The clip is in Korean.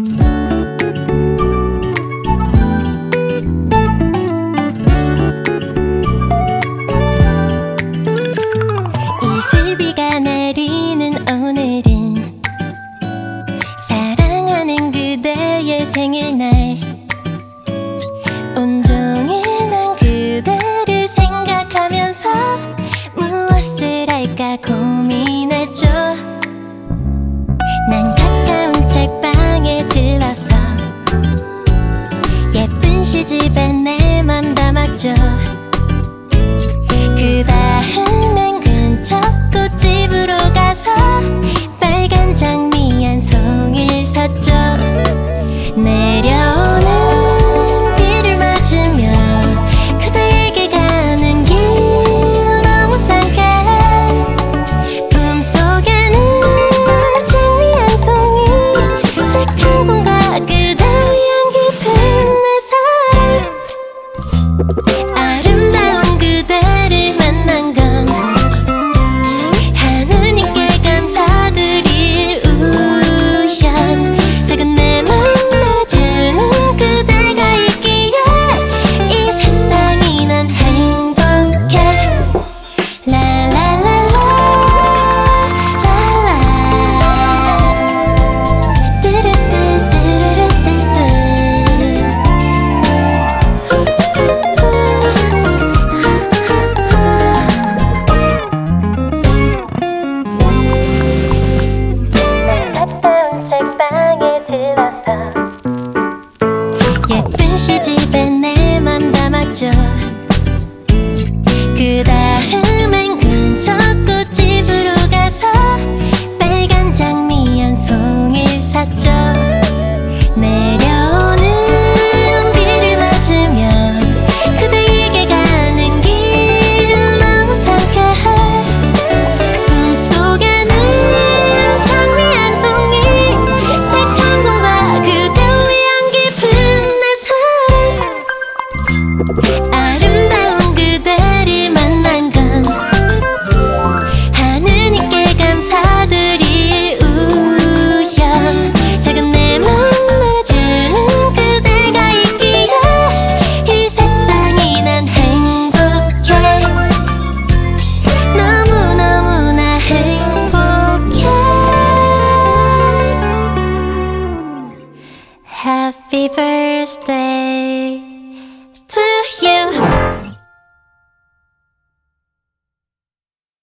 이슬비가 내리는 오늘은 사랑하는 그대의 생일날, 온종일 난 그대를 생각하면서 무엇을 할까 고민했죠. 난 가까운 책방에 들러서 예쁜 시집에 내 맘 담았죠. 그 다음엔 근처 꽃집으로 가서 빨간 장미 한 송이를 샀죠. 내려오는 비를 맞으며 그대에게 가는 길 너무 상쾌해. 품속에는 장미 한 송이, 착한 꿈과 그대 위한 깊은 내 사랑. 아름다운 그대를 만난 건 하느님께 감사드릴 우연. 작은 내 맘 알아주는 그대가 있기에 이 세상이 난 행복해. 라라라라 라라 뚜루뚜뚜루뚜뚜. 가까운 책방에 들어서 예쁜 시집